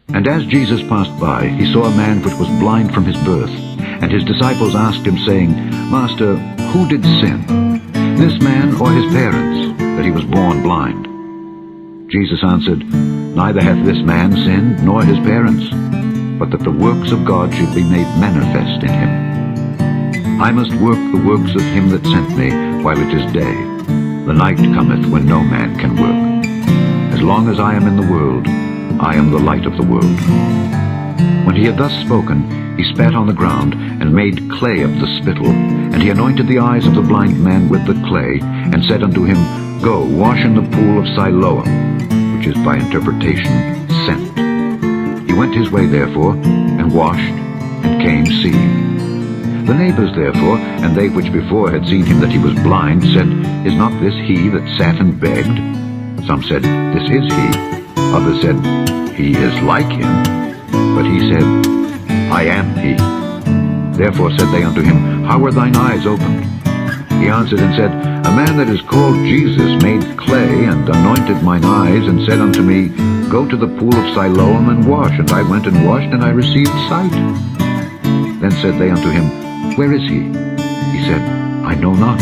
And as Jesus passed by, he saw a man which was blind from his birth. And his disciples asked him, saying, Master, who did sin, this man or his parents, that he was born blind? Jesus answered, Neither hath this man sinned, nor his parents, but that the works of God should be made manifest in him. I must work the works of him that sent me while it is day. The night cometh when no man can work. As long as I am in the world, I am the light of the world. When he had thus spoken, he spat on the ground, and made clay of the spittle. And he anointed the eyes of the blind man with the clay, and said unto him, Go, wash in the pool of Siloam, which is by interpretation, sent. He went his way therefore, and washed, and came seeing. The neighbors therefore, and they which before had seen him that he was blind, said, Is not this he that sat and begged? Some said, This is he. Others said, He is like him. But he said, I am he. Therefore said they unto him, How were thine eyes opened? He answered and said, A man that is called Jesus made clay, and anointed mine eyes, and said unto me, Go to the pool of Siloam, and wash. And I went and washed, and I received sight. Then said they unto him, Where is he? He said, I know not.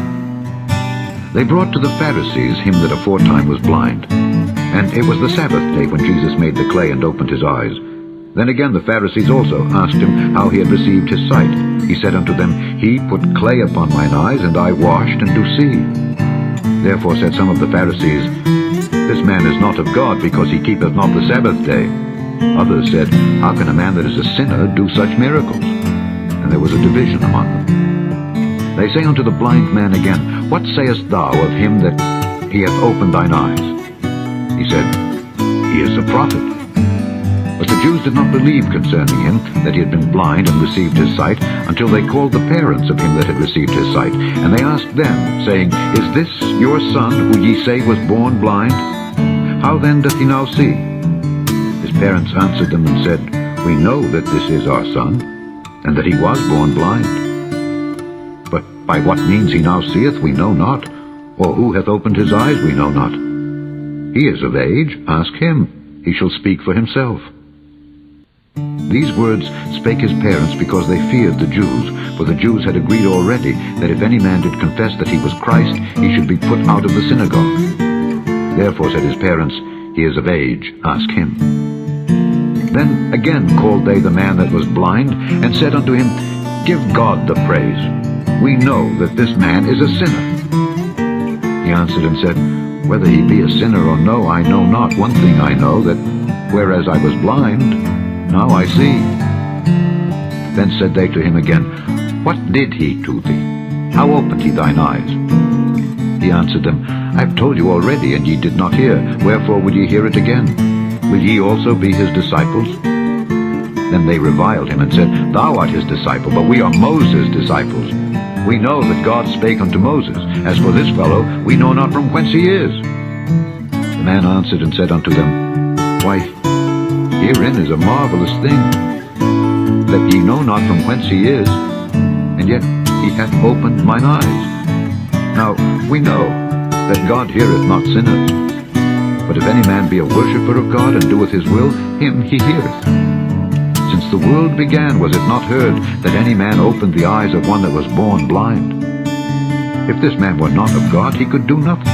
They brought to the Pharisees him that aforetime was blind. And it was the Sabbath day when Jesus made the clay and opened his eyes. Then again the Pharisees also asked him how he had received his sight. He said unto them, He put clay upon mine eyes, and I washed, and do see. Therefore said some of the Pharisees, This man is not of God, because he keepeth not the Sabbath day. Others said, How can a man that is a sinner do such miracles? And there was a division among them. They say unto the blind man again, What sayest thou of him that he hath opened thine eyes? He said, He is a prophet. But the Jews did not believe concerning him that he had been blind and received his sight, until they called the parents of him that had received his sight. And they asked them, saying, Is this your son, who ye say was born blind? How then doth he now see? His parents answered them and said, We know that this is our son, and that he was born blind. But by what means he now seeth we know not, or who hath opened his eyes we know not. He is of age, ask him, he shall speak for himself. These words spake his parents because they feared the Jews, for the Jews had agreed already that if any man did confess that he was Christ, he should be put out of the synagogue. Therefore said his parents, He is of age, ask him. Then again called they the man that was blind, and said unto him, Give God the praise. We know that this man is a sinner. He answered and said, Whether he be a sinner or no, I know not. One thing I know, that whereas I was blind, now I see. Then said they to him again, What did he to thee? How opened he thine eyes? He answered them, I have told you already, and ye did not hear. Wherefore would ye hear it again? Will ye also be his disciples? Then they reviled him, and said, Thou art his disciple, but we are Moses' disciples. We know that God spake unto Moses. As for this fellow, we know not from whence he is. The man answered and said unto them, Why, herein is a marvelous thing, that ye know not from whence he is, and yet he hath opened mine eyes. Now we know that God heareth not sinners, but if any man be a worshipper of God, and doeth his will, him he heareth. Since the world began, was it not heard that any man opened the eyes of one that was born blind? If this man were not of God, he could do nothing.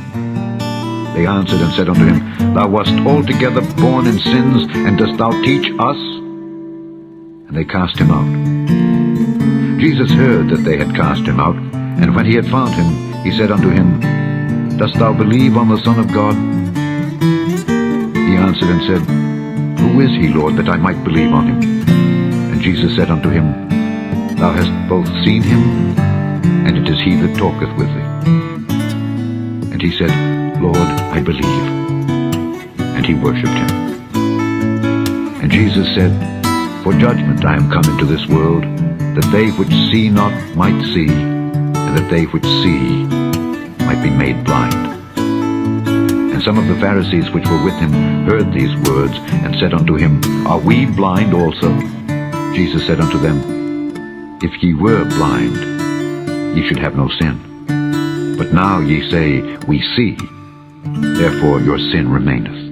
They answered and said unto him, Thou wast altogether born in sins, and dost thou teach us? And they cast him out. Jesus heard that they had cast him out, and when he had found him, he said unto him, Dost thou believe on the Son of God? He answered and said, Who is he, Lord, that I might believe on him? And Jesus said unto him, Thou hast both seen him, and it is he that talketh with thee. And he said, Lord, I believe. And he worshipped him. And Jesus said, For judgment I am come into this world, that they which see not might see, and that they which see might be made blind. And some of the Pharisees which were with him heard these words, and said unto him, Are we blind also? Jesus said unto them, If ye were blind, ye should have no sin. But now ye say, We see, therefore your sin remaineth.